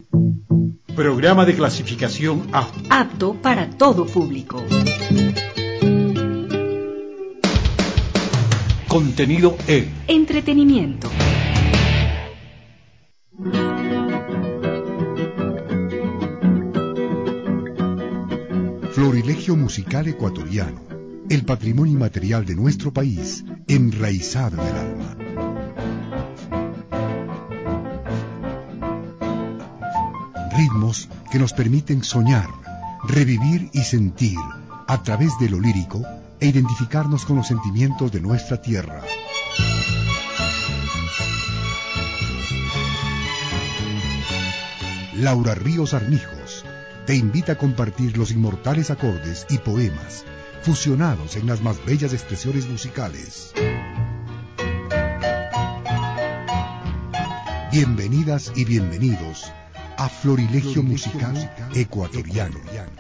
Programa de clasificación A. Apto para todo público. Contenido E. Entretenimiento. Florilegio musical ecuatoriano, el patrimonio inmaterial de nuestro país, enraizado en el alma. Ritmos que nos permiten soñar, revivir y sentir a través de lo lírico e identificarnos con los sentimientos de nuestra tierra. Laura Ríos Armijos te invita a compartir los inmortales acordes y poemas fusionados en las más bellas expresiones musicales. Bienvenidas y bienvenidos a Florilegio musical ecuatoriano.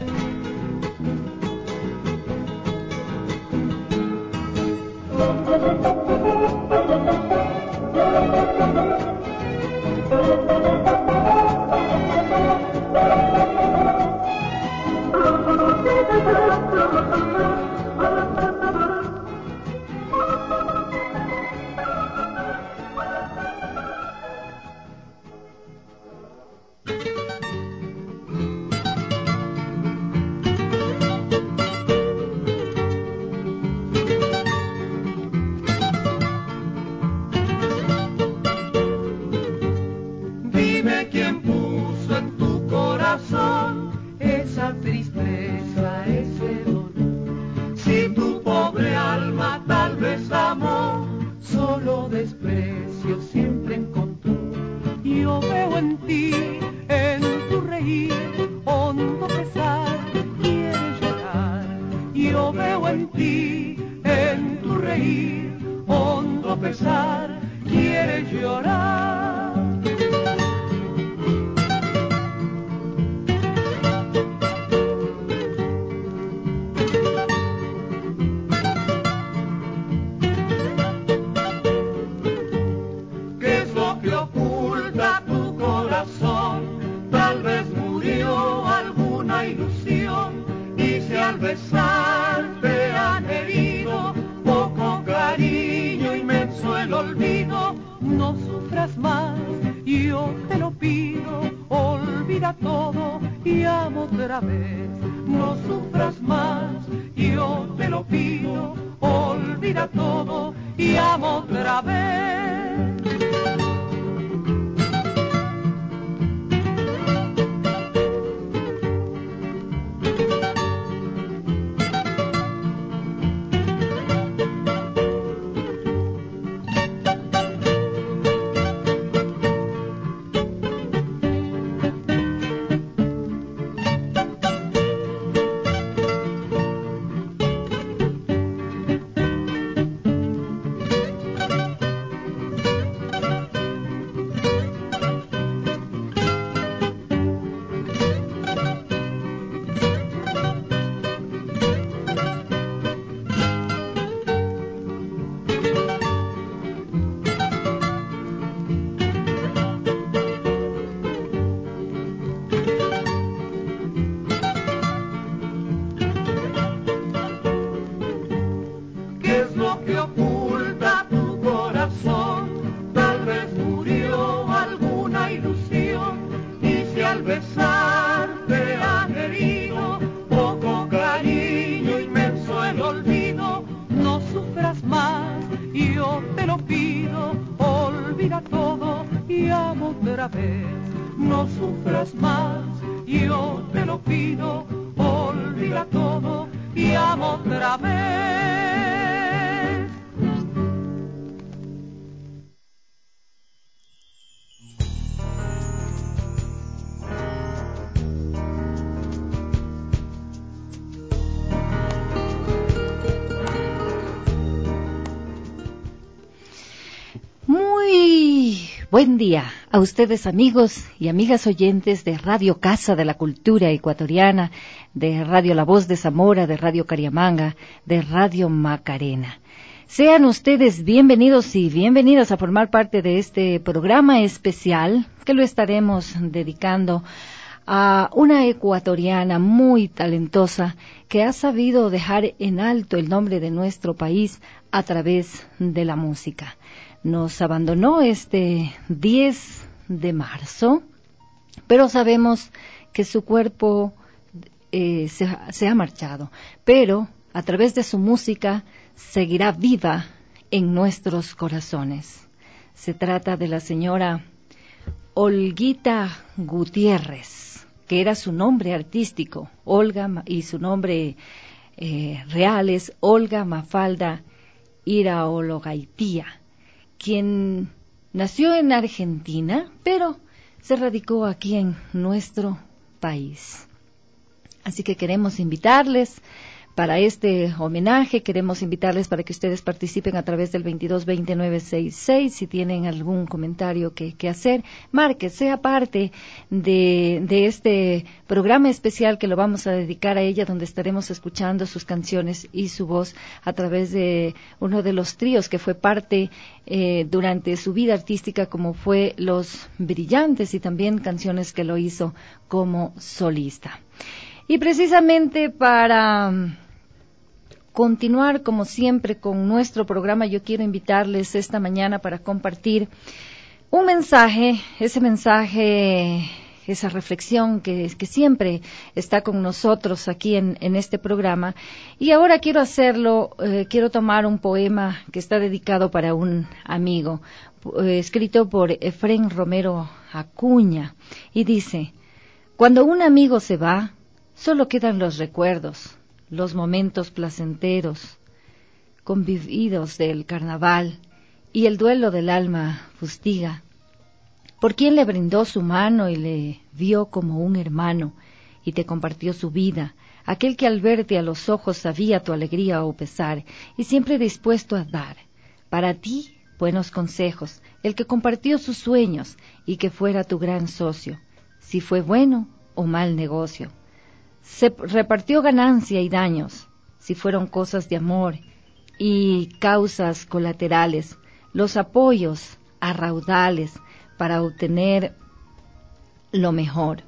Buen día a ustedes, amigos y amigas oyentes de Radio Casa de la Cultura Ecuatoriana, de Radio La Voz de Zamora, de Radio Cariamanga, de Radio Macarena. Sean ustedes bienvenidos y bienvenidas a formar parte de este programa especial que lo estaremos dedicando a una ecuatoriana muy talentosa que ha sabido dejar en alto el nombre de nuestro país a través de la música. Nos abandonó este 10 de marzo, pero sabemos que su cuerpo se ha marchado, pero a través de su música seguirá viva en nuestros corazones. Se trata de la señora Olguita Gutiérrez, que era su nombre artístico, Olga, y su nombre real es Olga Mafalda Iraologaitia, quien nació en Argentina, pero se radicó aquí en nuestro país. Así que queremos invitarles para este homenaje, queremos invitarles para que ustedes participen a través del 2220-966, si tienen algún comentario que hacer, marque, sea parte de este programa especial que lo vamos a dedicar a ella, donde estaremos escuchando sus canciones y su voz a través de uno de los tríos que fue parte durante su vida artística, como fue Los Brillantes, y también canciones que lo hizo como solista. Y precisamente para continuar, como siempre, con nuestro programa, yo quiero invitarles esta mañana para compartir un mensaje, esa reflexión que siempre está con nosotros aquí en este programa. Y ahora quiero hacerlo, quiero tomar un poema que está dedicado para un amigo, escrito por Efrén Romero Acuña, y dice: cuando un amigo se va, solo quedan los recuerdos, los momentos placenteros, convividos del carnaval, y el duelo del alma fustiga. Por quien le brindó su mano y le vio como un hermano, y te compartió su vida, aquel que al verte a los ojos sabía tu alegría o pesar, y siempre dispuesto a dar, para ti, buenos consejos, el que compartió sus sueños, y que fuera tu gran socio, si fue bueno o mal negocio. Se repartió ganancia y daños, si fueron cosas de amor y causas colaterales, los apoyos a raudales para obtener lo mejor.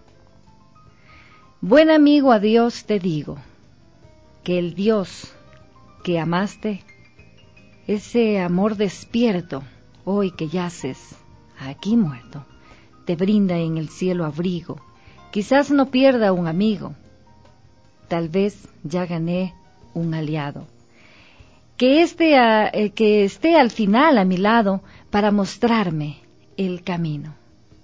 Buen amigo, adiós te digo, que el Dios que amaste, ese amor despierto, hoy que yaces aquí muerto, te brinda en el cielo abrigo. Quizás no pierda un amigo, tal vez ya gané un aliado. Que esté al final a mi lado para mostrarme el camino.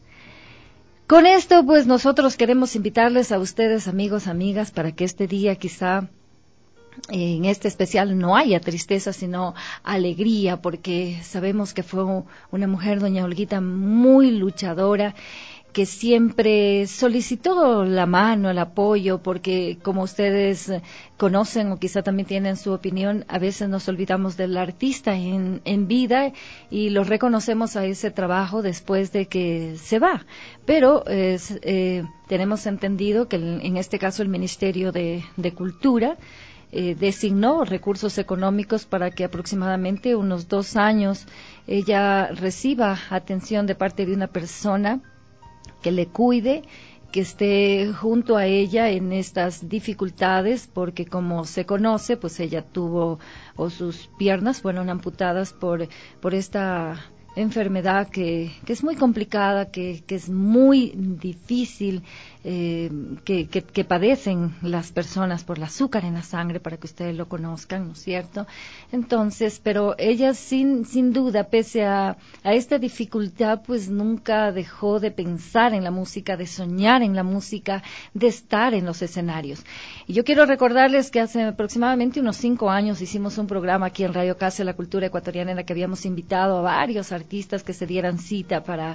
Con esto, pues nosotros queremos invitarles a ustedes, amigos, amigas, para que este día quizá en este especial no haya tristeza, sino alegría, porque sabemos que fue una mujer, doña Olguita, muy luchadora, que siempre solicitó la mano, el apoyo, porque como ustedes conocen o quizá también tienen su opinión, a veces nos olvidamos del artista en vida y lo reconocemos a ese trabajo después de que se va. Pero tenemos entendido que en este caso el Ministerio de Cultura designó recursos económicos para que aproximadamente unos 2 años ella reciba atención de parte de una persona que le cuide, que esté junto a ella en estas dificultades, porque como se conoce, pues ella tuvo, o sus piernas fueron amputadas por esta enfermedad que es muy complicada, que es muy difícil, que padecen las personas por el azúcar en la sangre, para que ustedes lo conozcan, ¿no es cierto? Entonces, pero ella sin duda, pese a esta dificultad, pues nunca dejó de pensar en la música, de soñar en la música, de estar en los escenarios. Y yo quiero recordarles que hace aproximadamente unos 5 años hicimos un programa aquí en Radio Casa de la Cultura Ecuatoriana, en la que habíamos invitado a varios artistas que se dieran cita para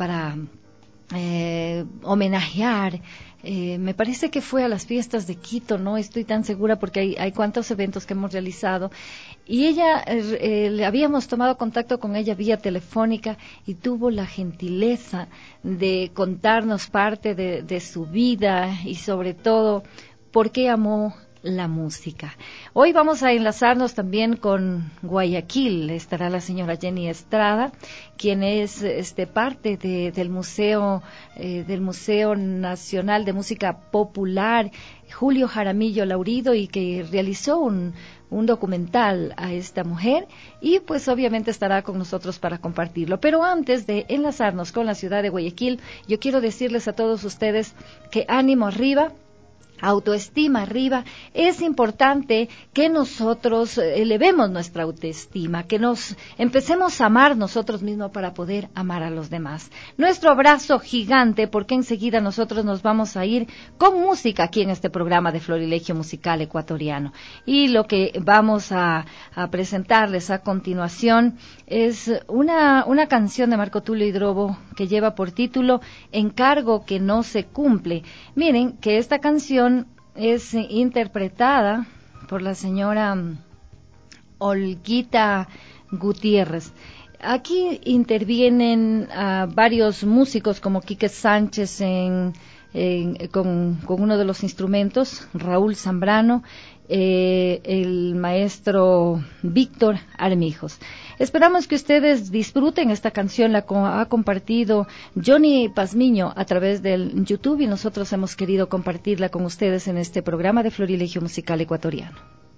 homenajear. Me parece que fue a las fiestas de Quito, no estoy tan segura porque hay cuantos eventos que hemos realizado, y ella, habíamos tomado contacto con ella vía telefónica y tuvo la gentileza de contarnos parte de su vida y sobre todo por qué amó la música. Hoy vamos a enlazarnos también con Guayaquil. Estará la señora Jenny Estrada, quien es parte del Museo Nacional de Música Popular Julio Jaramillo Laurido, y que realizó un documental a esta mujer, y pues obviamente estará con nosotros para compartirlo. Pero antes de enlazarnos con la ciudad de Guayaquil, yo quiero decirles a todos ustedes que ánimo arriba, autoestima arriba. Es importante que nosotros elevemos nuestra autoestima, que nos empecemos a amar nosotros mismos para poder amar a los demás. Nuestro abrazo gigante, porque enseguida nosotros nos vamos a ir con música aquí en este programa de Florilegio Musical Ecuatoriano. Y lo que vamos a presentarles a continuación es una canción de Marco Tulio Hidrobo que lleva por título Encargo que no se cumple. Miren que esta canción es interpretada por la señora Olguita Gutiérrez. Aquí intervienen varios músicos como Quique Sánchez con uno de los instrumentos, Raúl Zambrano, el maestro Víctor Armijos. Esperamos que ustedes disfruten esta canción. La ha compartido Johnny Pazmiño a través del YouTube, y nosotros hemos querido compartirla con ustedes en este programa de Florilegio Musical Ecuatoriano.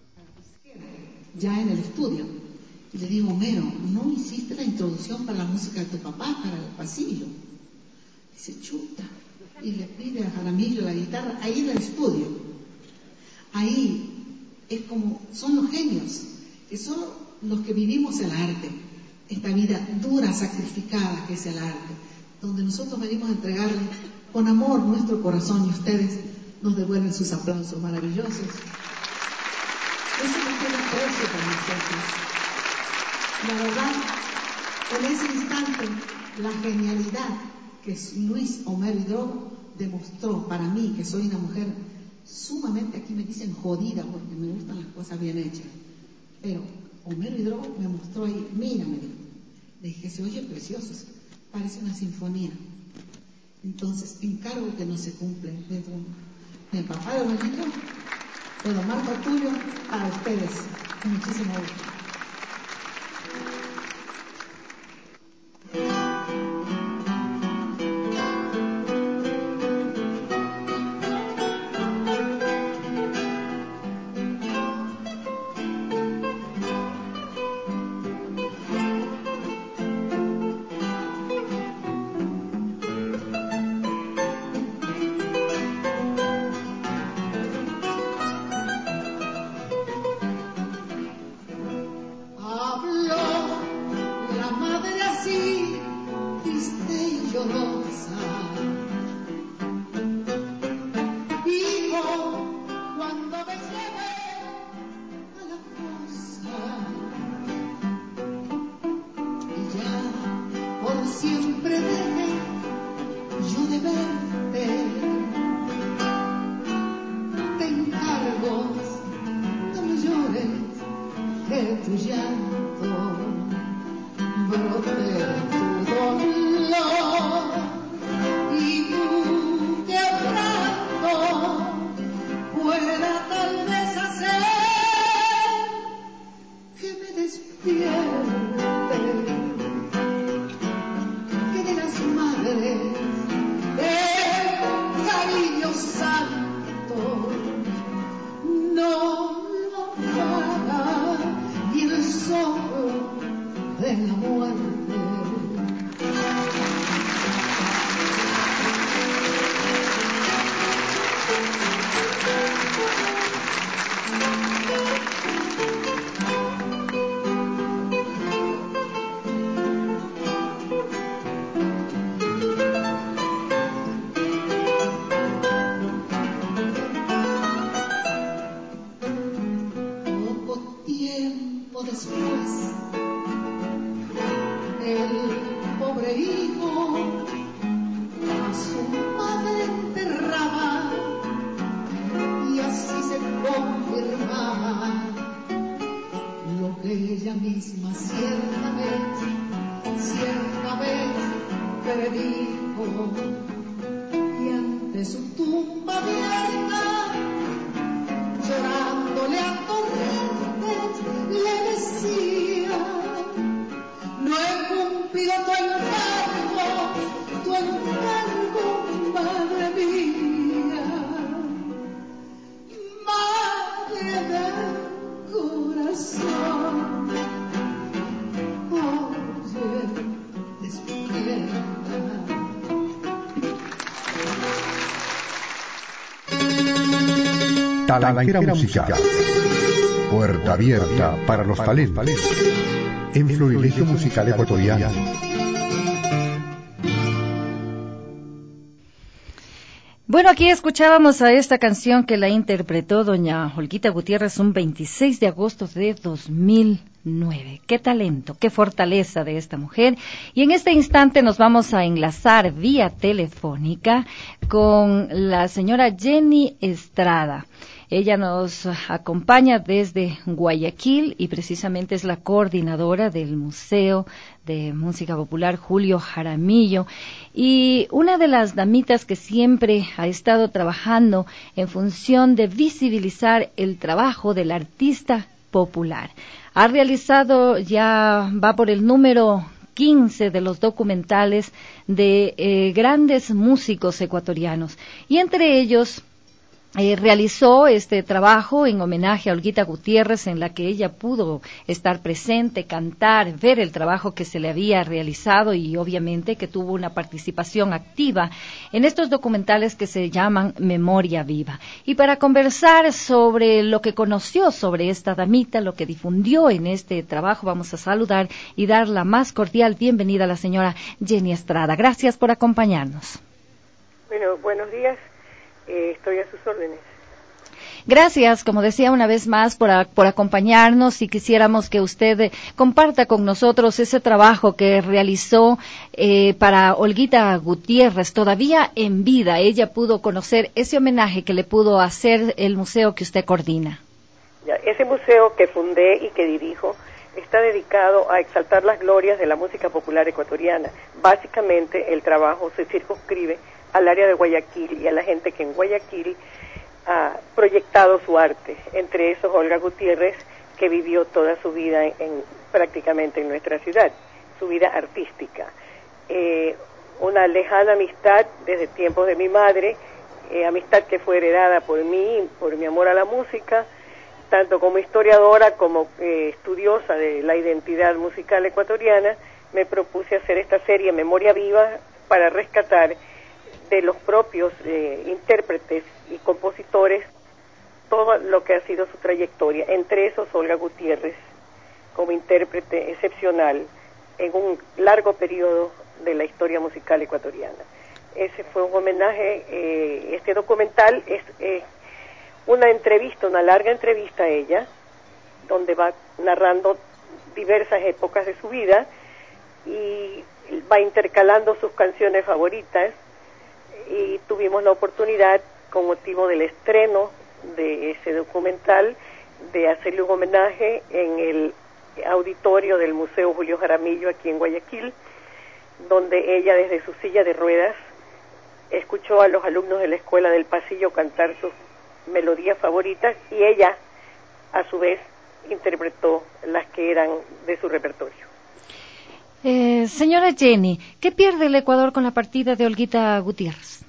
Ya en el estudio, y le digo, Homero, ¿no hiciste la introducción para la música de tu papá, para el pasillo? Dice, chuta, y le pide a Jaramillo la guitarra, ahí en el estudio. Ahí es como, son los genios, que son los que vivimos el arte, esta vida dura, sacrificada que es el arte, donde nosotros venimos a entregarle con amor nuestro corazón, y ustedes nos devuelven sus aplausos maravillosos. Eso no tiene precio para nosotros. La verdad, en ese instante, la genialidad que Luis Homero Hidrobo demostró para mí, que soy una mujer sumamente, aquí me dicen jodida, porque me gustan las cosas bien hechas, pero Homero Hidrobo me mostró ahí, mira, me dijo, le dije, se oye precioso, parece una sinfonía. Entonces, encargo que no se cumple, de papá de abuelito, de don Marco Tulio, a ustedes. Muchísimo gusto. Llorar Talanquera musical. Puerta abierta para los talentos. En Florilegio Musical Ecuatoriano. Bueno, aquí escuchábamos a esta canción que la interpretó doña Olguita Gutiérrez un 26 de agosto de 2009. Qué talento, qué fortaleza de esta mujer. Y en este instante nos vamos a enlazar vía telefónica con la señora Jenny Estrada. Ella nos acompaña desde Guayaquil y precisamente es la coordinadora del Museo de Música Popular Julio Jaramillo y una de las damitas que siempre ha estado trabajando en función de visibilizar el trabajo del artista popular. Ha realizado, ya va por el número 15 de los documentales de grandes músicos ecuatorianos y entre ellos realizó este trabajo en homenaje a Olguita Gutiérrez, en la que ella pudo estar presente, cantar, ver el trabajo que se le había realizado y obviamente que tuvo una participación activa en estos documentales que se llaman Memoria Viva. Y para conversar sobre lo que conoció sobre esta damita, lo que difundió en este trabajo, vamos a saludar y dar la más cordial bienvenida a la señora Jenny Estrada. Gracias por acompañarnos. Bueno, buenos días. Estoy a sus órdenes. Gracias, como decía una vez más, por acompañarnos y quisiéramos que usted comparta con nosotros ese trabajo que realizó para Olguita Gutiérrez, todavía en vida. Ella pudo conocer ese homenaje que le pudo hacer el museo que usted coordina. Ya, ese museo que fundé y que dirijo está dedicado a exaltar las glorias de la música popular ecuatoriana. Básicamente el trabajo se circunscribe al área de Guayaquil y a la gente que en Guayaquil ha proyectado su arte, entre esos Olga Gutiérrez, que vivió toda su vida prácticamente en nuestra ciudad, su vida artística. Una lejana amistad desde tiempos de mi madre, amistad que fue heredada por mí, por mi amor a la música, tanto como historiadora como estudiosa de la identidad musical ecuatoriana. Me propuse hacer esta serie Memoria Viva para rescatar de los propios intérpretes y compositores todo lo que ha sido su trayectoria, entre esos Olga Gutiérrez como intérprete excepcional en un largo periodo de la historia musical ecuatoriana. Ese fue un homenaje. Este documental es una entrevista, una larga entrevista a ella, donde va narrando diversas épocas de su vida y va intercalando sus canciones favoritas. Y tuvimos la oportunidad, con motivo del estreno de ese documental, de hacerle un homenaje en el auditorio del Museo Julio Jaramillo aquí en Guayaquil, donde ella desde su silla de ruedas escuchó a los alumnos de la Escuela del Pasillo cantar sus melodías favoritas y ella a su vez interpretó las que eran de su repertorio. Señora Jenny, ¿qué pierde el Ecuador con la partida de Olguita Gutiérrez?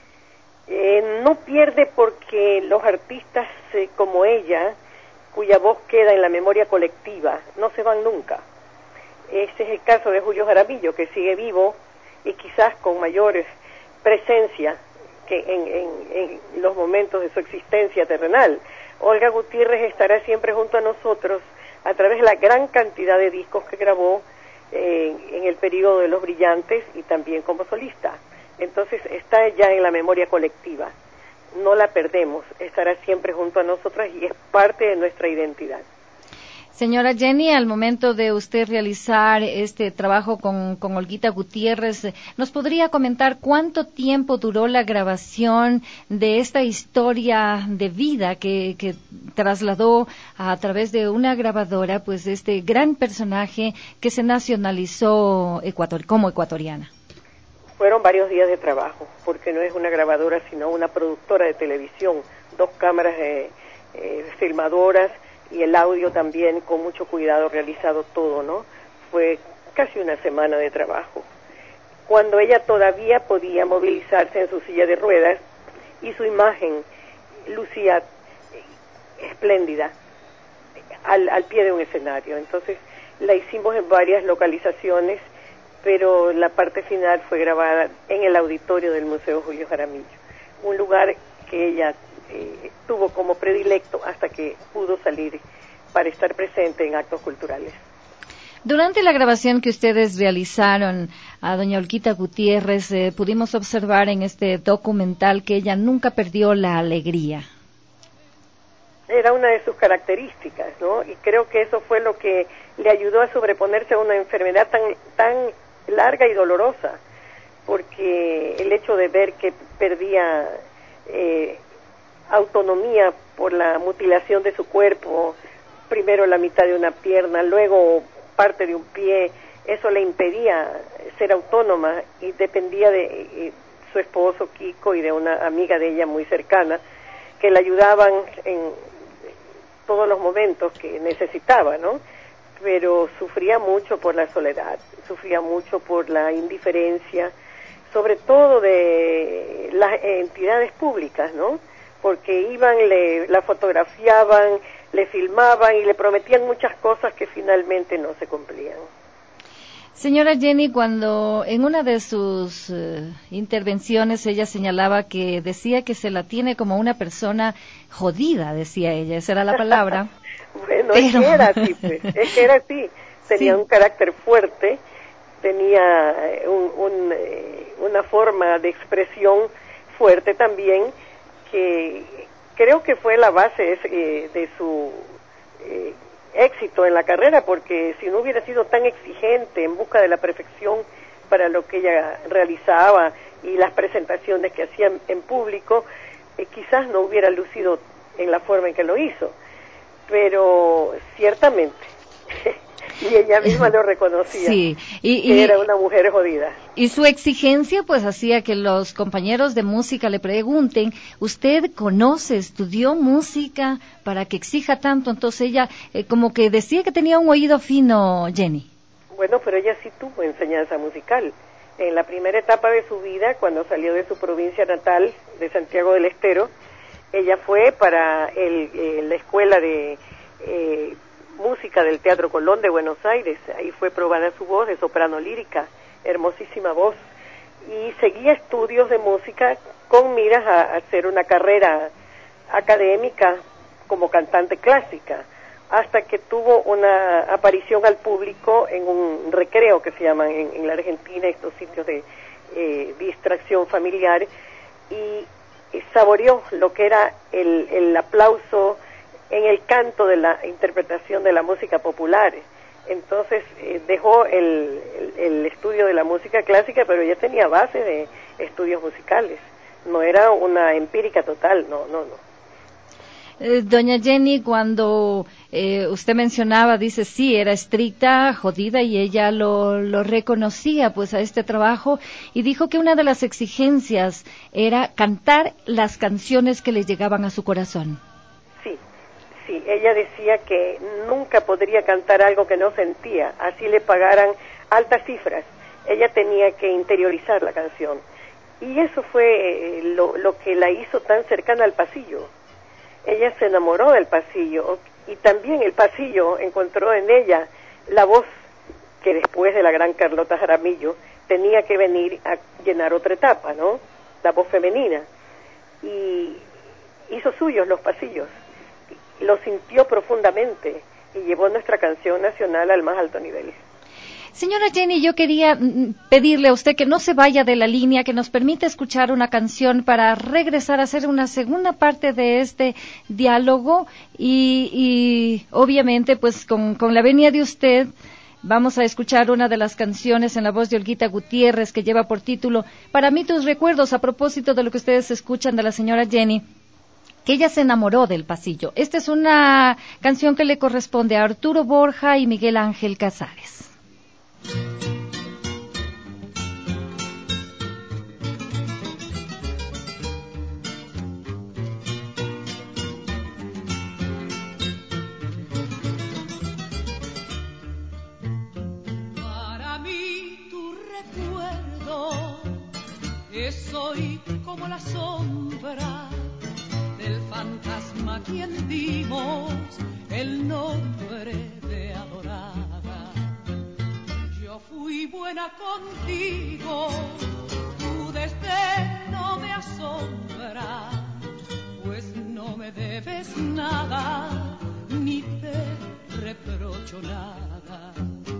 No pierde porque los artistas como ella, cuya voz queda en la memoria colectiva, no se van nunca. Ese es el caso de Julio Jaramillo, que sigue vivo y quizás con mayor presencia que en los momentos de su existencia terrenal. Olga Gutiérrez estará siempre junto a nosotros a través de la gran cantidad de discos que grabó en el periodo de Los Brillantes y también como solista. Entonces está ya en la memoria colectiva, no la perdemos, estará siempre junto a nosotras y es parte de nuestra identidad. Señora Jenny, al momento de usted realizar este trabajo con Olguita Gutiérrez, ¿nos podría comentar cuánto tiempo duró la grabación de esta historia de vida que trasladó a través de una grabadora, pues este gran personaje que se nacionalizó como ecuatoriana? Fueron varios días de trabajo, porque no es una grabadora, sino una productora de televisión, 2 cámaras filmadoras, y el audio también con mucho cuidado realizado todo, ¿no? Fue casi una semana de trabajo. Cuando ella todavía podía movilizarse en su silla de ruedas y su imagen lucía espléndida al pie de un escenario. Entonces la hicimos en varias localizaciones, pero la parte final fue grabada en el auditorio del Museo Julio Jaramillo, un lugar que ella tuvo como predilecto hasta que pudo salir para estar presente en actos culturales. Durante la grabación que ustedes realizaron a doña Olguita Gutiérrez, pudimos observar en este documental que ella nunca perdió la alegría. Era una de sus características, ¿no? Y creo que eso fue lo que le ayudó a sobreponerse a una enfermedad tan larga y dolorosa, porque el hecho de ver que perdía autonomía por la mutilación de su cuerpo, primero la mitad de una pierna, luego parte de un pie, eso le impedía ser autónoma y dependía de su esposo Kiko y de una amiga de ella muy cercana que la ayudaban en todos los momentos que necesitaba, ¿no? Pero sufría mucho por la soledad, sufría mucho por la indiferencia, sobre todo de las entidades públicas, ¿no? Porque iban, la fotografiaban, le filmaban y le prometían muchas cosas que finalmente no se cumplían. Señora Jenny, cuando en una de sus intervenciones ella señalaba que decía que se la tiene como una persona jodida, decía ella, esa era la palabra. Bueno, es que era así, pues, es que era así, tenía un carácter fuerte, tenía una forma de expresión fuerte también, que creo que fue la base de su éxito en la carrera, porque si no hubiera sido tan exigente en busca de la perfección para lo que ella realizaba y las presentaciones que hacía en público, quizás no hubiera lucido en la forma en que lo hizo, pero ciertamente y ella misma lo reconocía, sí, que era una mujer jodida. Y su exigencia pues hacía que los compañeros de música le pregunten, ¿usted conoce, estudió música para que exija tanto? Entonces ella como que decía que tenía un oído fino, Jenny. Bueno, pero ella sí tuvo enseñanza musical. En la primera etapa de su vida, cuando salió de su provincia natal, de Santiago del Estero, ella fue para la escuela de música del Teatro Colón de Buenos Aires. Ahí fue probada su voz de soprano lírica, hermosísima voz, y seguía estudios de música con miras a hacer una carrera académica como cantante clásica, hasta que tuvo una aparición al público en un recreo que se llaman en la Argentina estos sitios de distracción familiar, y saboreó lo que era el aplauso en el canto de la interpretación de la música popular. Entonces dejó el estudio de la música clásica, pero ya tenía base de estudios musicales, no era una empírica total, no. Doña Jenny, cuando usted mencionaba, dice, sí, era estricta, jodida, y ella lo reconocía pues a este trabajo, y dijo que una de las exigencias era cantar las canciones que le llegaban a su corazón. Sí, ella decía que nunca podría cantar algo que no sentía, así le pagaran altas cifras. Ella tenía que interiorizar la canción. Y eso fue lo que la hizo tan cercana al pasillo. Ella se enamoró del pasillo, y también el pasillo encontró en ella la voz que después de la gran Carlota Jaramillo tenía que venir a llenar otra etapa, ¿no? La voz femenina. Y hizo suyos los pasillos. Lo sintió profundamente y llevó nuestra canción nacional al más alto nivel. Señora Jenny, yo quería pedirle a usted que no se vaya de la línea, que nos permita escuchar una canción para regresar a hacer una segunda parte de este diálogo y obviamente pues con la venia de usted vamos a escuchar una de las canciones en la voz de Olguita Gutiérrez que lleva por título Para mí tus recuerdos, a propósito de lo que ustedes escuchan de la señora Jenny, que ella se enamoró del pasillo. Esta es una canción que le corresponde a Arturo Borja y Miguel Ángel Casares. Para mí tu recuerdo es hoy como la sombra del fantasma a quien dimos el nombre de adorada. Yo fui buena contigo, tu desdén no me asombra, dices nada, ni te reprocho nada.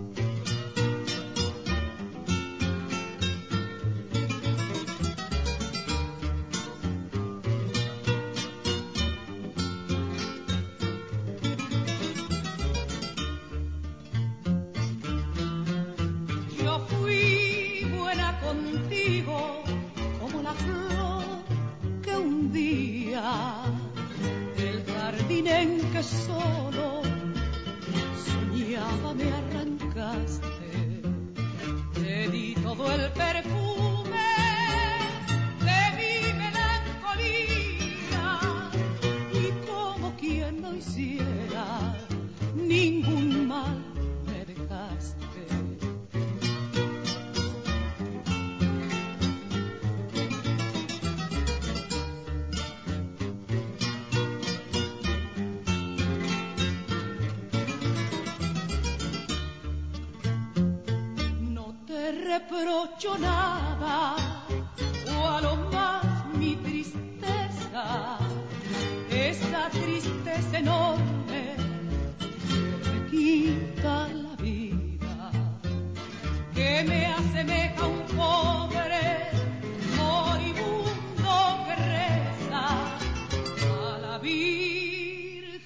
Yo fui buena contigo como la flor que un día del jardín en que solo soñaba me arrancaste. Te di todo el perfume de mi melancolía y como quien no hiciera ningún mal me dejaste. Reprocho nada, o a lo más mi tristeza, esa tristeza enorme que me quita la vida, que me asemeja a un pobre moribundo que reza a la Virgen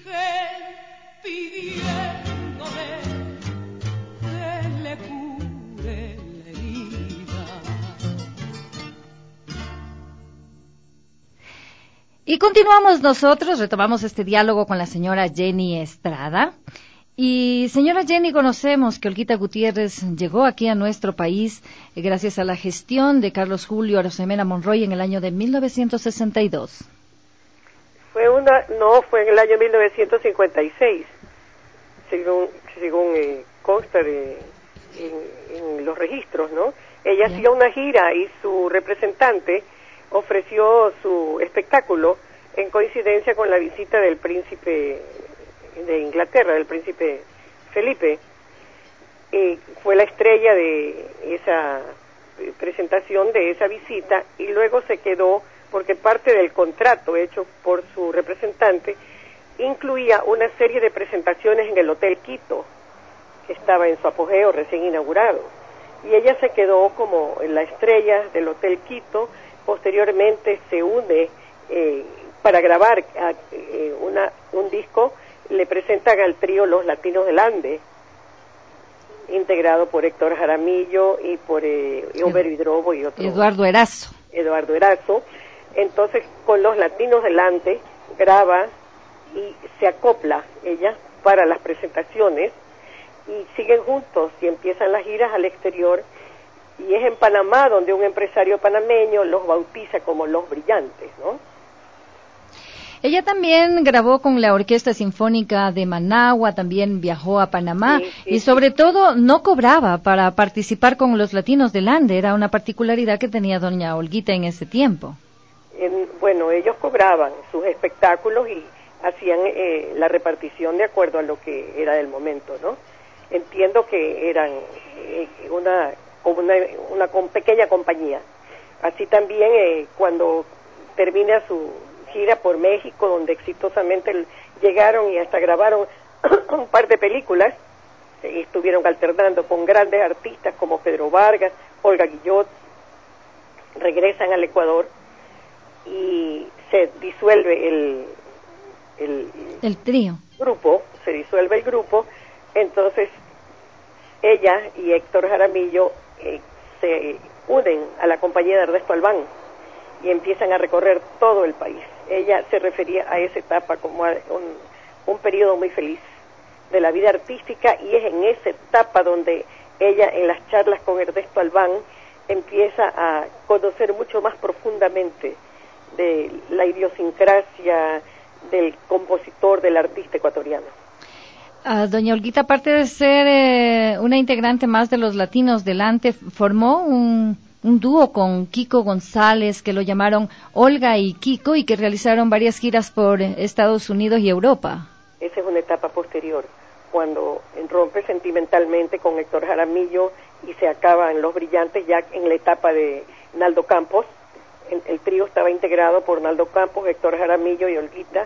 pidiéndole que le cure. Y continuamos nosotros, retomamos este diálogo con la señora Jenny Estrada. Y señora Jenny, conocemos que Olguita Gutiérrez llegó aquí a nuestro país gracias a la gestión de Carlos Julio Arosemena Monroy en el año de 1962. Fue en el año 1956, según consta en los registros, ¿no? Ella hacía una gira y su representante ofreció su espectáculo en coincidencia con la visita del príncipe de Inglaterra, del príncipe Felipe. Fue la estrella de esa presentación, de esa visita, y luego se quedó porque parte del contrato hecho por su representante incluía una serie de presentaciones en el Hotel Quito, que estaba en su apogeo recién inaugurado, y ella se quedó como la estrella del Hotel Quito. Posteriormente se une para grabar un disco, le presentan al trío Los Latinos del Ande, integrado por Héctor Jaramillo y por Homero Hidrobo y otro. Eduardo Erazo. Entonces, con Los Latinos del Ande graba y se acopla ella para las presentaciones y siguen juntos y empiezan las giras al exterior. Y es en Panamá donde un empresario panameño los bautiza como Los Brillantes, ¿no? Ella también grabó con la Orquesta Sinfónica de Managua, también viajó a Panamá y sobre todo no cobraba para participar con los Latinos del Ande, era una particularidad que tenía doña Olguita en ese tiempo. Bueno, ellos cobraban sus espectáculos y hacían la repartición de acuerdo a lo que era del momento, ¿no? Entiendo que eran una pequeña compañía. Así también cuando termina su gira por México, donde exitosamente llegaron y hasta grabaron un par de películas, estuvieron alternando con grandes artistas como Pedro Vargas, Olga Guillot, regresan al Ecuador y se disuelve el trío. Se disuelve el grupo, entonces ella y Héctor Jaramillo se unen a la compañía de Ernesto Albán y empiezan a recorrer todo el país. Ella se refería a esa etapa como a un periodo muy feliz de la vida artística, y es en esa etapa donde ella, en las charlas con Ernesto Albán, empieza a conocer mucho más profundamente de la idiosincrasia del compositor, del artista ecuatoriano. Doña Olguita, aparte de ser una integrante más de los Latinos del Ande, formó un dúo con Kiko González, que lo llamaron Olga y Kiko, y que realizaron varias giras por Estados Unidos y Europa. Esa es una etapa posterior, cuando rompe sentimentalmente con Héctor Jaramillo y se acaban Los Brillantes ya en la etapa de Naldo Campos. El trío estaba integrado por Naldo Campos, Héctor Jaramillo y Olguita,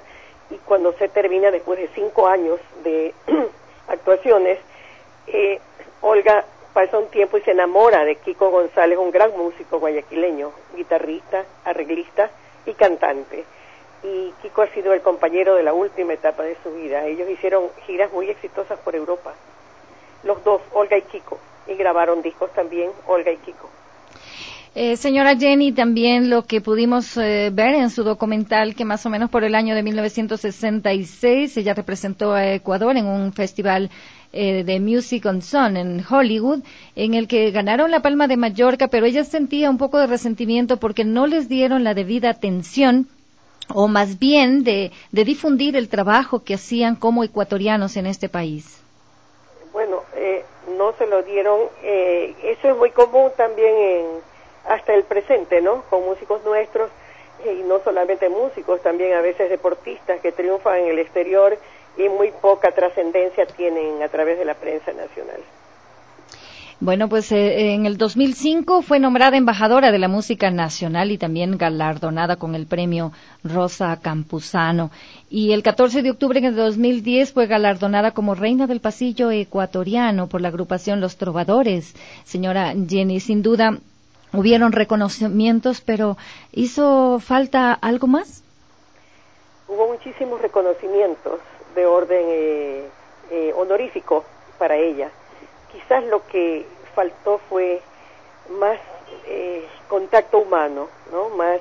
y cuando se termina, después de 5 años de actuaciones, Olga pasa un tiempo y se enamora de Kiko González, un gran músico guayaquileño, guitarrista, arreglista y cantante. Y Kiko ha sido el compañero de la última etapa de su vida. Ellos hicieron giras muy exitosas por Europa, los dos, Olga y Kiko, y grabaron discos también, Olga y Kiko. Señora Jenny, también lo que pudimos ver en su documental, que más o menos por el año de 1966 ella representó a Ecuador en un festival de Music on Sun en Hollywood, en el que ganaron la Palma de Mallorca, pero ella sentía un poco de resentimiento porque no les dieron la debida atención, o más bien de difundir el trabajo que hacían como ecuatorianos en este país. Bueno, no se lo dieron, eso es muy común también hasta el presente, ¿no? Con músicos nuestros, y no solamente músicos, también a veces deportistas que triunfan en el exterior y muy poca trascendencia tienen a través de la prensa nacional. Bueno, pues en el 2005 fue nombrada embajadora de la música nacional y también galardonada con el premio Rosa Campuzano. Y el 14 de octubre de 2010 fue galardonada como reina del pasillo ecuatoriano por la agrupación Los Trovadores. Señora Jenny, sin duda hubieron reconocimientos, pero ¿hizo falta algo más? Hubo muchísimos reconocimientos de orden honorífico para ella. Quizás lo que faltó fue más contacto humano, ¿no? Más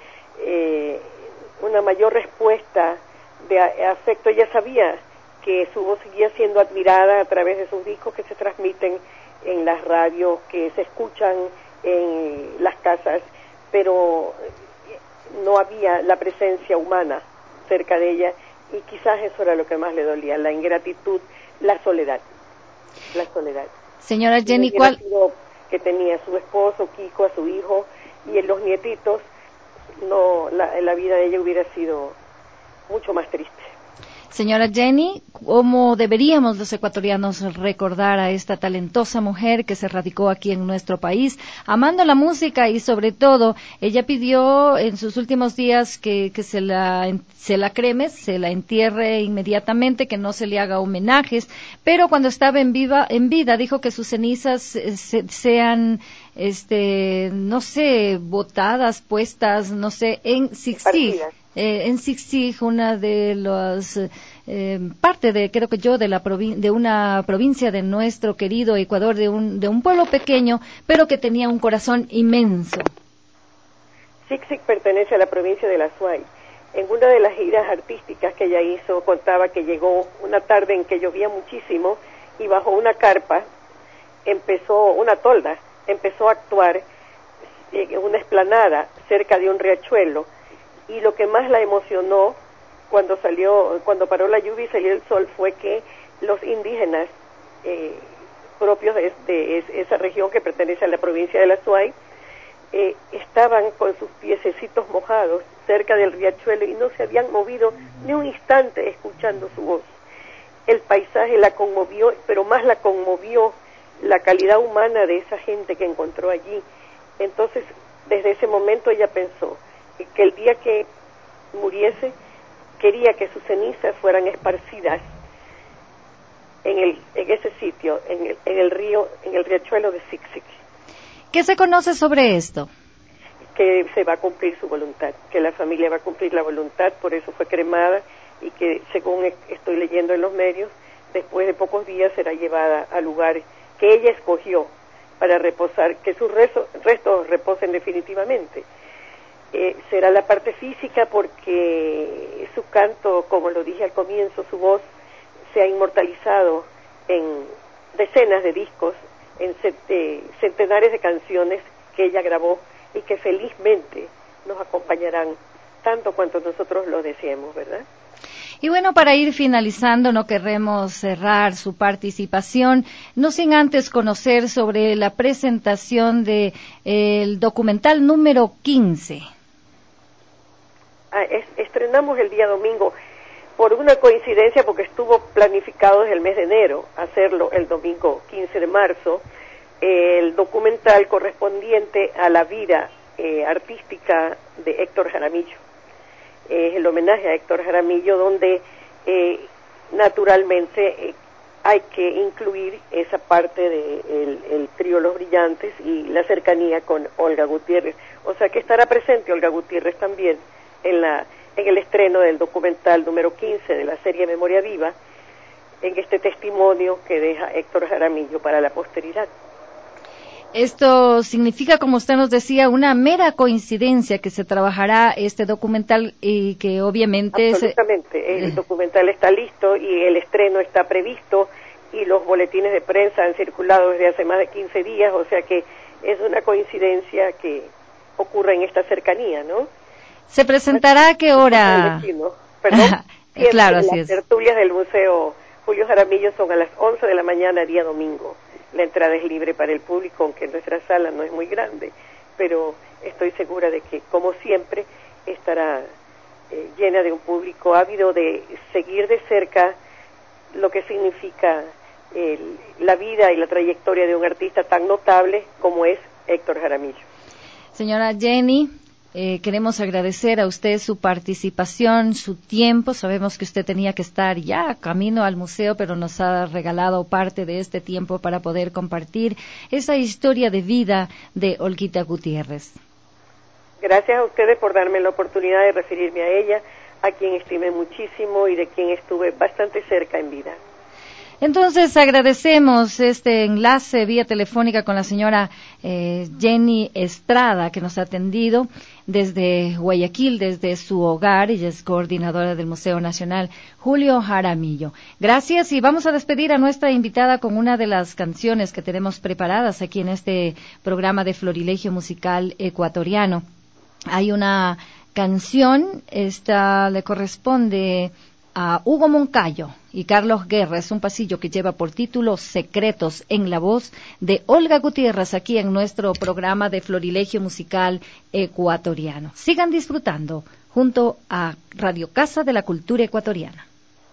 una mayor respuesta de afecto. Ella sabía que su voz seguía siendo admirada a través de sus discos que se transmiten en las radios, que se escuchan en las casas, pero no había la presencia humana cerca de ella, y quizás eso era lo que más le dolía, la ingratitud, la soledad. Señora Jenny, ¿cuál? Que tenía a su esposo, Kiko, a su hijo y los nietitos, no, la vida de ella hubiera sido mucho más triste. Señora Jenny, ¿cómo deberíamos los ecuatorianos recordar a esta talentosa mujer que se radicó aquí en nuestro país, amando la música y sobre todo, ella pidió en sus últimos días que se la creme, se la entierre inmediatamente, que no se le haga homenajes, pero cuando estaba en vida dijo que sus cenizas sean no sé, botadas, puestas, no sé, en Sixtig. En Sixtig, una de las parte de, creo que yo, de una provincia de nuestro querido Ecuador, de un pueblo pequeño, pero que tenía un corazón inmenso. Sixtig pertenece a la provincia de La Suay. En una de las giras artísticas que ella hizo, contaba que llegó una tarde en que llovía muchísimo y bajo una carpa una tolda, empezó a actuar en una explanada cerca de un riachuelo. Y lo que más la emocionó cuando paró la lluvia y salió el sol fue que los indígenas propios de esa región que pertenece a la provincia de La Suay estaban con sus piececitos mojados cerca del riachuelo y no se habían movido ni un instante escuchando su voz. El paisaje la conmovió, pero más la conmovió la calidad humana de esa gente que encontró allí. Entonces, desde ese momento ella pensó que el día que muriese quería que sus cenizas fueran esparcidas en ese sitio, en el río, en el riachuelo de Sixtig. ¿Qué se conoce sobre esto? Que se va a cumplir su voluntad, que la familia va a cumplir la voluntad, por eso fue cremada, y que, según estoy leyendo en los medios, después de pocos días será llevada al lugar que ella escogió para reposar, que sus restos reposen definitivamente. Será la parte física, porque su canto, como lo dije al comienzo, su voz se ha inmortalizado en decenas de discos, en centenares de canciones que ella grabó y que felizmente nos acompañarán tanto cuanto nosotros lo deseemos, ¿verdad? Y bueno, para ir finalizando, no queremos cerrar su participación, no sin antes conocer sobre la presentación de el documental número 15. Estrenamos el día domingo por una coincidencia, porque estuvo planificado desde el mes de enero hacerlo el domingo 15 de marzo, el documental correspondiente a la vida artística de Héctor Jaramillo. es el homenaje a Héctor Jaramillo, donde naturalmente hay que incluir esa parte de el trío Los Brillantes y la cercanía con Olga Gutiérrez. O sea que estará presente Olga Gutiérrez también en el estreno del documental número 15 de la serie Memoria Viva, en este testimonio que deja Héctor Jaramillo para la posteridad. Esto significa, como usted nos decía, una mera coincidencia que se trabajará este documental y que obviamente... Absolutamente, el documental está listo y el estreno está previsto y los boletines de prensa han circulado desde hace más de 15 días, o sea que es una coincidencia que ocurre en esta cercanía, ¿no? ¿Se presentará a qué hora? Perdón, claro, así las es. tertulias del Museo Julio Jaramillo son a las 11 de la mañana, día domingo. La entrada es libre para el público, aunque nuestra sala no es muy grande, pero estoy segura de que, como siempre, estará llena de un público ávido de seguir de cerca lo que significa la vida y la trayectoria de un artista tan notable como es Héctor Jaramillo. Señora Jenny, queremos agradecer a usted su participación, su tiempo. Sabemos que usted tenía que estar ya camino al museo, pero nos ha regalado parte de este tiempo para poder compartir esa historia de vida de Olguita Gutiérrez. Gracias a ustedes por darme la oportunidad de referirme a ella, a quien estimé muchísimo y de quien estuve bastante cerca en vida. Entonces agradecemos este enlace vía telefónica con la señora Jenny Estrada, que nos ha atendido desde Guayaquil, desde su hogar. Ella es coordinadora del Museo Nacional Julio Jaramillo. Gracias, y vamos a despedir a nuestra invitada con una de las canciones que tenemos preparadas aquí en este programa de Florilegio Musical Ecuatoriano. Hay una canción, esta le corresponde a Hugo Moncayo y Carlos Guerra. Es un pasillo que lleva por título Secretos, en la voz de Olga Gutiérrez, aquí en nuestro programa de Florilegio Musical Ecuatoriano. Sigan disfrutando junto a Radio Casa de la Cultura Ecuatoriana.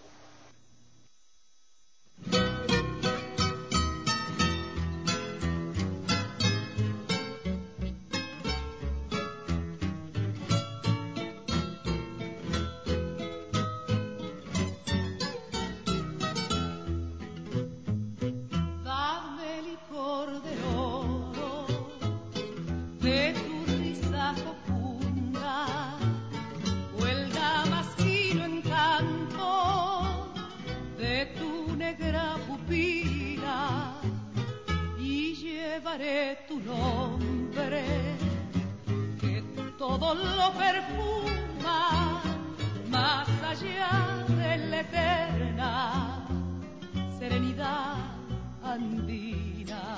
Tu nombre, que todo lo perfuma, más allá de la eterna serenidad andina.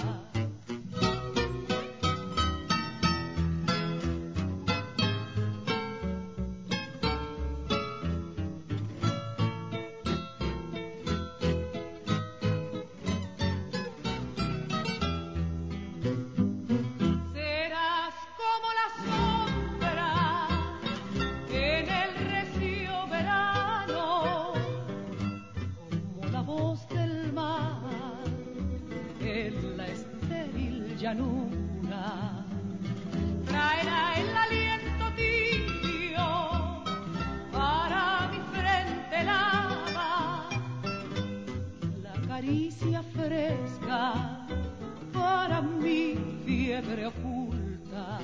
Llanura, traerá el aliento tibio para mi frente helada, la caricia fresca para mi fiebre oculta.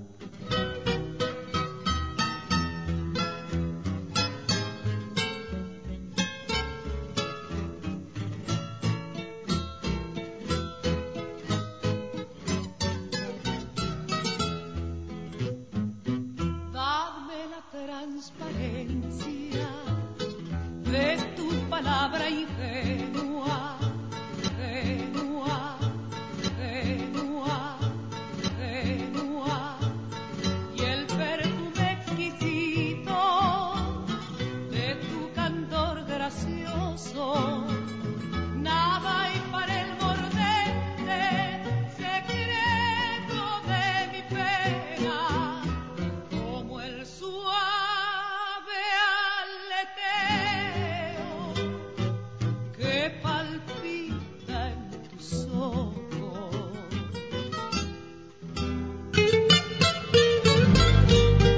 Transparencia de tu palabra ingenua, ingenua, ingenua, ingenua, y el perfume exquisito de tu candor gracioso. Nada hay para el mordente secreto de mi pena como el suave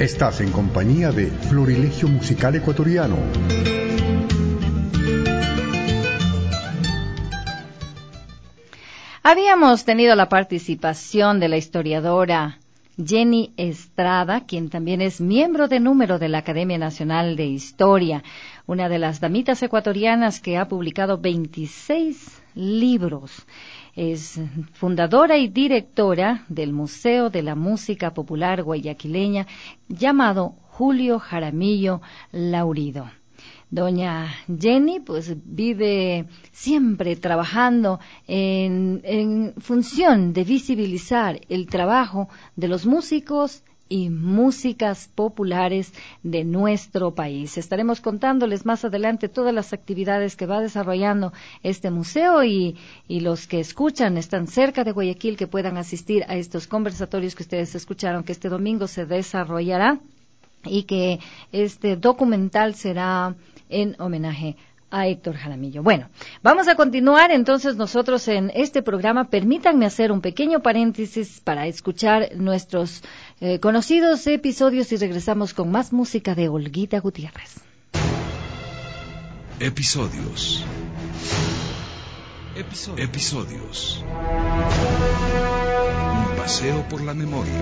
Estás en compañía de Florilegio Musical Ecuatoriano. Habíamos tenido la participación de la historiadora Jenny Estrada, quien también es miembro de número de la Academia Nacional de Historia, una de las damitas ecuatorianas que ha publicado 26 libros. Es fundadora y directora del Museo de la Música Popular Guayaquileña, llamado Julio Jaramillo Laurido. Doña Jenny pues vive siempre trabajando en función de visibilizar el trabajo de los músicos y músicas populares de nuestro país. Estaremos contándoles más adelante todas las actividades que va desarrollando este museo y los que escuchan, están cerca de Guayaquil, que puedan asistir a estos conversatorios que ustedes escucharon, que este domingo se desarrollará y que este documental será en homenaje a Héctor Jaramillo. Bueno, vamos a continuar entonces nosotros en este programa. Permítanme hacer un pequeño paréntesis para escuchar nuestros conocidos episodios y regresamos con más música de Olguita Gutiérrez. Episodios. Un paseo por la memoria.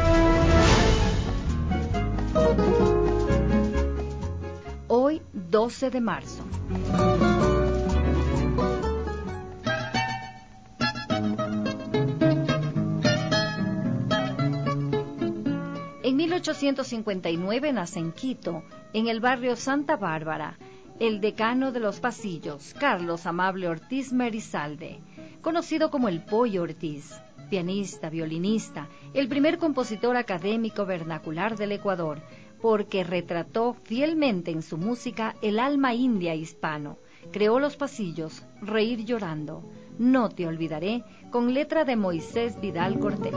Hoy, 12 de marzo. En 1859 nace en Quito, en el barrio Santa Bárbara, el decano de los pasillos, Carlos Amable Ortiz Merizalde, conocido como el Pollo Ortiz, pianista, violinista, el primer compositor académico vernacular del Ecuador, porque retrató fielmente en su música el alma india hispano. Creó Los Pasillos, Reír Llorando, No Te Olvidaré, con letra de Moisés Vidal Cortés.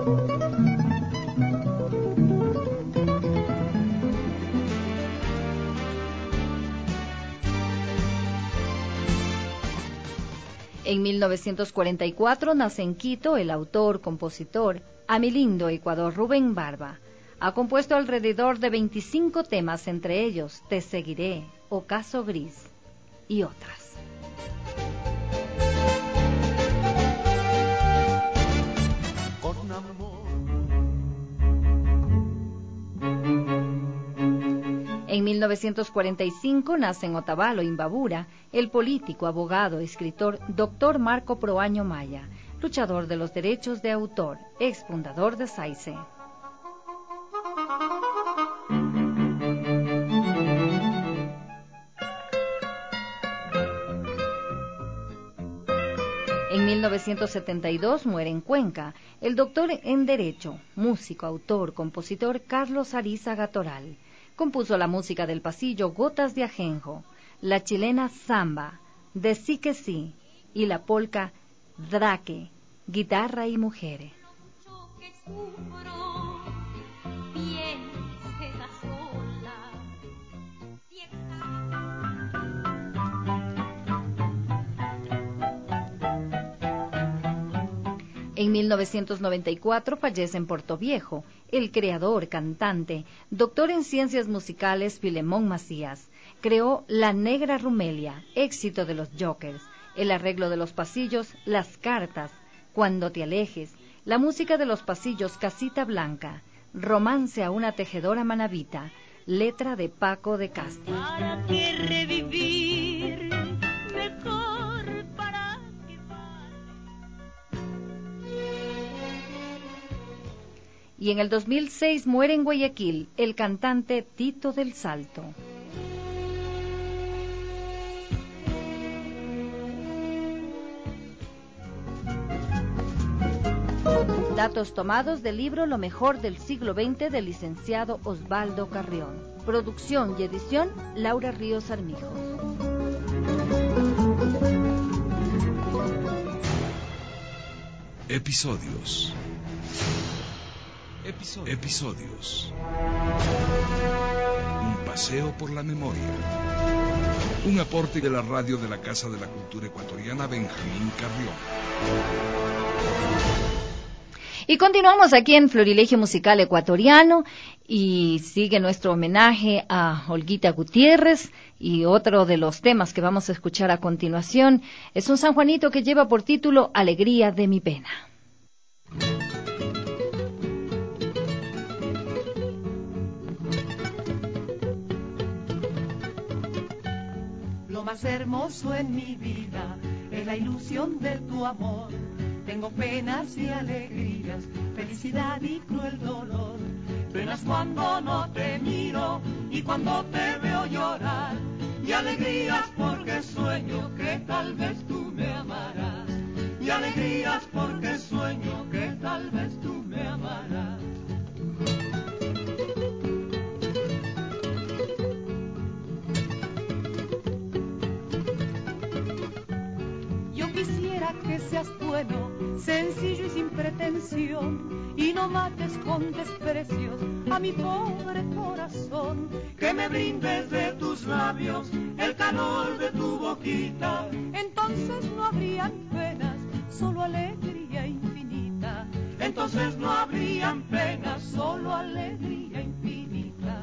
En 1944 nace en Quito el autor, compositor, a mi lindo Ecuador, Rubén Barba. Ha compuesto alrededor de 25 temas, entre ellos Te Seguiré, Ocaso Gris y otras. En 1945 nace en Otavalo, Imbabura, el político, abogado, escritor Dr. Marco Proaño Maya, luchador de los derechos de autor, exfundador de SAICE. En 1972 muere en Cuenca el doctor en Derecho, músico, autor, compositor Carlos Arizaga Toral. Compuso la música del pasillo Gotas de Ajenjo, la chilena Samba, de Sí que Sí y la polca Draque, Guitarra y Mujeres. En 1994 fallece en Portoviejo el creador, cantante, doctor en ciencias musicales Filemón Macías. Creó La Negra Rumelia, éxito de los Jokers, el arreglo de los pasillos Las Cartas, Cuando te alejes, la música de los pasillos Casita Blanca, Romance a una tejedora manabita, letra de Paco de Castro. ¿Para qué revivir? Mejor para que Y en el 2006 muere en Guayaquil el cantante Tito del Salto. Datos tomados del libro Lo mejor del siglo XX del licenciado Osvaldo Carrión. Producción y edición Laura Ríos Armijo. Episodios. Un paseo por la memoria. Un aporte de la radio de la Casa de la Cultura Ecuatoriana Benjamín Carrión. Y continuamos aquí en Florilegio Musical Ecuatoriano y sigue nuestro homenaje a Olguita Gutiérrez, y otro de los temas que vamos a escuchar a continuación es un San Juanito que lleva por título Alegría de mi pena. Lo más hermoso en mi vida es la ilusión de tu amor. Tengo penas y alegrías, felicidad y cruel dolor. Penas cuando no te miro y cuando te veo llorar. Y alegrías porque sueño que tal vez tú me amarás. Y alegrías porque sueño que tal vez tú me amarás. Quisiera que seas bueno, sencillo y sin pretensión, y no mates con desprecios a mi pobre corazón. Que me brindes de tus labios el calor de tu boquita, entonces no habrían penas, solo alegría infinita. Entonces no habrían penas, solo alegría infinita.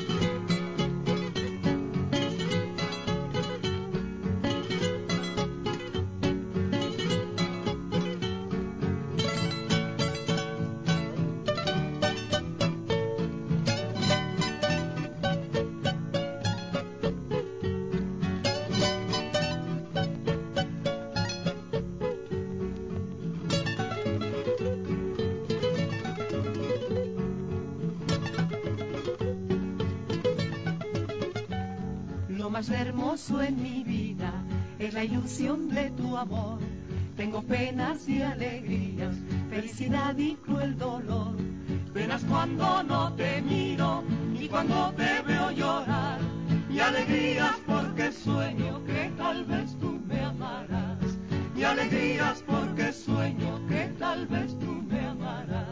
Lo más hermoso en mi vida es la ilusión de tu amor. Tengo penas y alegrías, felicidad y cruel dolor. Penas cuando no te miro y cuando te veo llorar. Y alegrías porque sueño que tal vez tú me amarás. Y alegrías porque sueño que tal vez tú me amarás.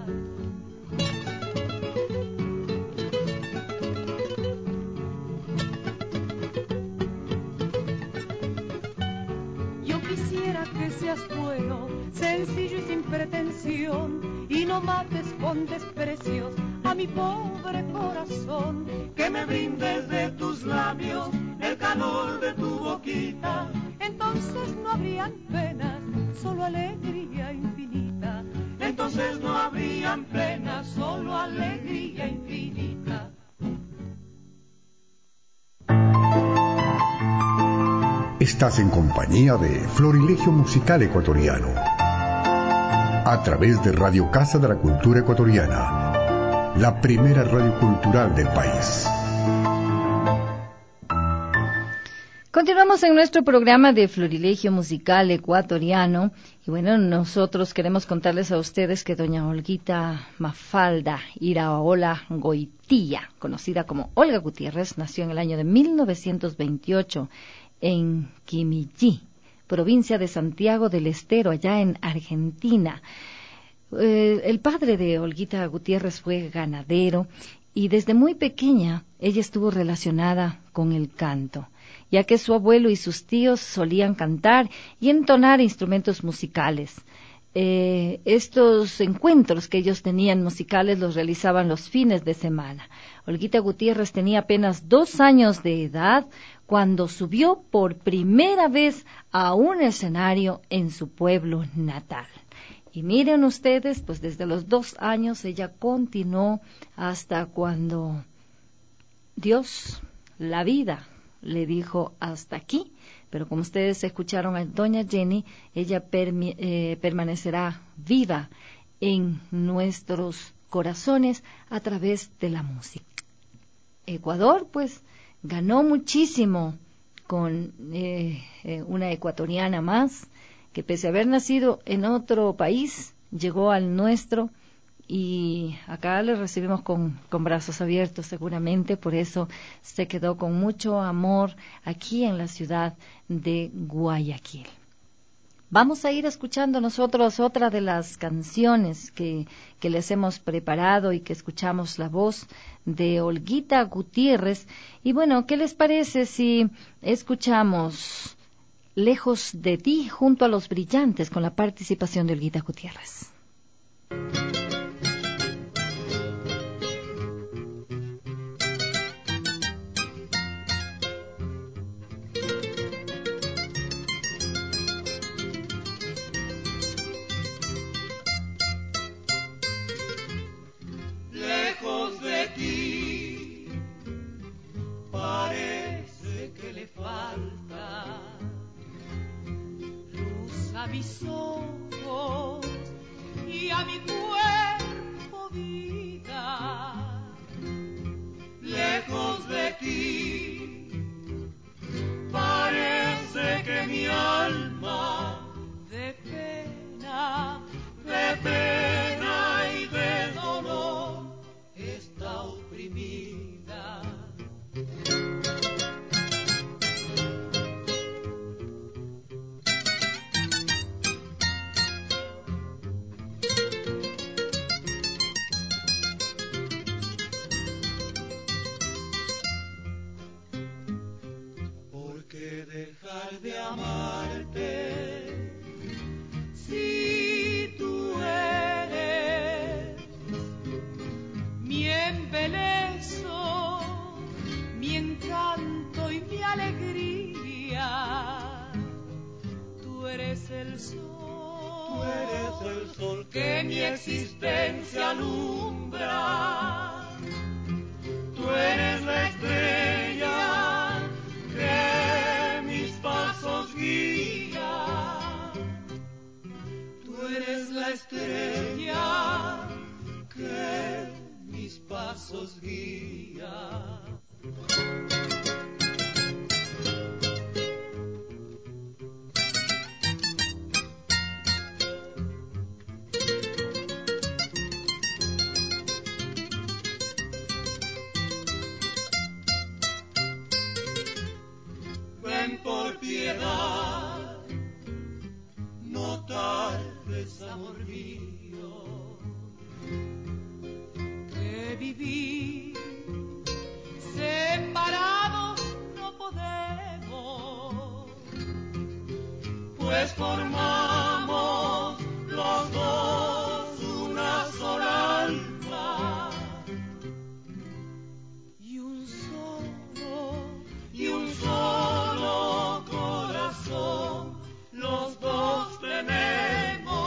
Quisiera que seas bueno, sencillo y sin pretensión, y no mates con desprecios a mi pobre corazón. Que me brindes de tus labios el calor de tu boquita, entonces no habrían penas, solo alegría infinita. Entonces no habrían penas, solo alegría infinita. Estás en compañía de Florilegio Musical Ecuatoriano, a través de Radio Casa de la Cultura Ecuatoriana, la primera radio cultural del país. Continuamos en nuestro programa de Florilegio Musical Ecuatoriano y bueno, nosotros queremos contarles a ustedes que doña Olguita Mafalda Iraola Goitilla, conocida como Olga Gutiérrez, nació en el año de 1928 en Quimillí, provincia de Santiago del Estero, allá en Argentina. El padre de Olguita Gutiérrez fue ganadero y desde muy pequeña ella estuvo relacionada con el canto, ya que su abuelo y sus tíos solían cantar y entonar instrumentos musicales. Estos encuentros que ellos tenían musicales los realizaban los fines de semana. Olguita Gutiérrez tenía apenas 2 años de edad cuando subió por primera vez a un escenario en su pueblo natal. Y miren ustedes, pues desde los 2 años ella continuó hasta cuando Dios, la vida, le dijo hasta aquí. Pero como ustedes escucharon a doña Jenny, ella permanecerá viva en nuestros corazones a través de la música. Ecuador, pues, ganó muchísimo con una ecuatoriana más, que pese a haber nacido en otro país, llegó al nuestro y acá le recibimos con brazos abiertos seguramente, por eso se quedó con mucho amor aquí en la ciudad de Guayaquil. Vamos a ir escuchando nosotros otra de las canciones que les hemos preparado y que escuchamos la voz de Olguita Gutiérrez. Y bueno, ¿qué les parece si escuchamos Lejos de ti junto a los Brillantes con la participación de Olguita Gutiérrez? mis ojos y a mi cuerpo vida. Lejos de ti, parece que mi alma de pena y de dolor está oprimida. ¿Por qué dejar de amarte si tú eres mi embeleso, mi encanto y mi alegría? Tú eres el sol que mi existencia alumbra. Tú eres la estrella que mis pasos guía. Tú eres la estrella que mis pasos guía. Ven por piedad, no tardes, amor mío, que vivir separados no podemos, pues formamos los dos una sola alma y un solo corazón los dos tenemos.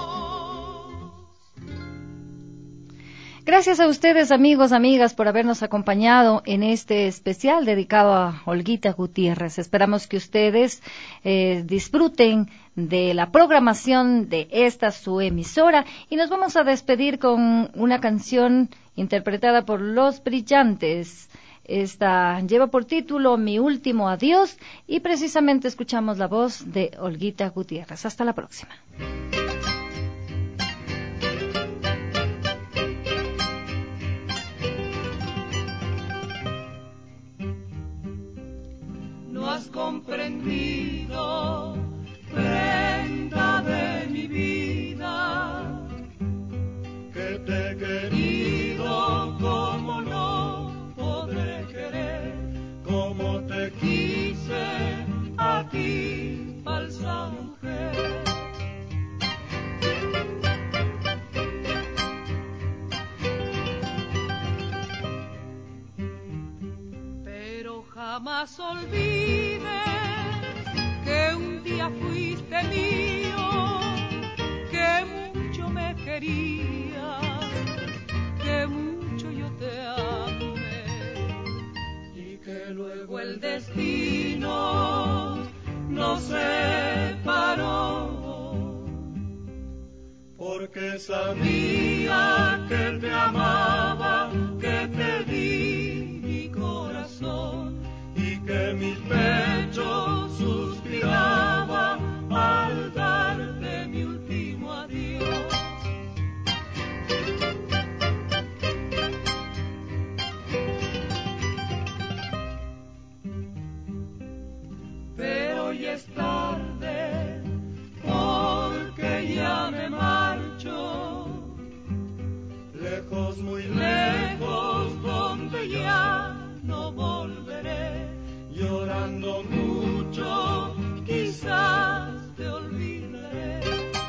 Gracias a ustedes, amigos, amigas, por habernos acompañado en este especial dedicado a Olguita Gutiérrez. Esperamos que ustedes disfruten de la programación de esta su emisora y nos vamos a despedir con una canción interpretada por Los Brillantes. Esta lleva por título Mi Último Adiós y precisamente escuchamos la voz de Olguita Gutiérrez. Hasta la próxima. No has comprendido, prenda de mi vida, que te he querido como no podré querer, como te quise a ti, falsa mujer. Pero jamás olvides que un día fuiste mío, que mucho me querías, que mucho yo te amé, y que luego el destino nos separó, porque sabía que te amaba, que te di mi corazón y que mi pecho suspiraba al darte mi último adiós. Pero ya es tarde, porque ya me marcho, lejos, muy lejos, donde ya no volveré, llorando mucho, quizás te olvidaré.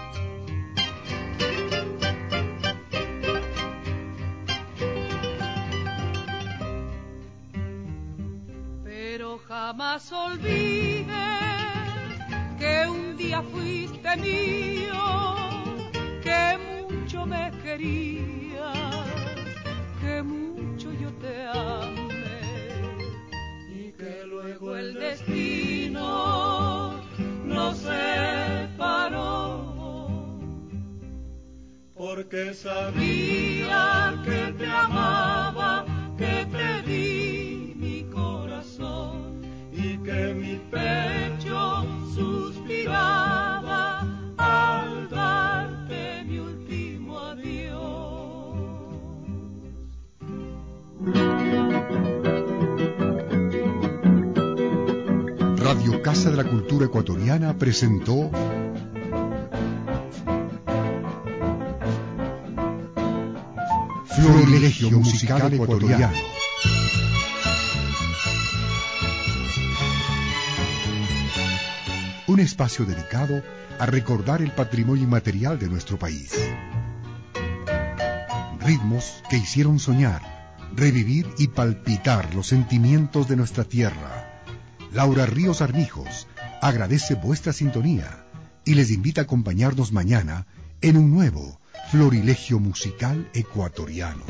Pero jamás olvides que un día fuiste mío, que mucho me querías, que mucho yo te amé, y que luego el destino nos separó. porque sabía que te amaba, que te di mi corazón y que mi pecho suspiraba al darte mi último adiós. Radio Casa de la Cultura Ecuatoriana presentó Florilegio Musical Ecuatoriano. Un espacio dedicado a recordar el patrimonio inmaterial de nuestro país. Ritmos que hicieron soñar, revivir y palpitar los sentimientos de nuestra tierra. Laura Ríos Armijos agradece vuestra sintonía y les invita a acompañarnos mañana en un nuevo Florilegio Musical Ecuatoriano.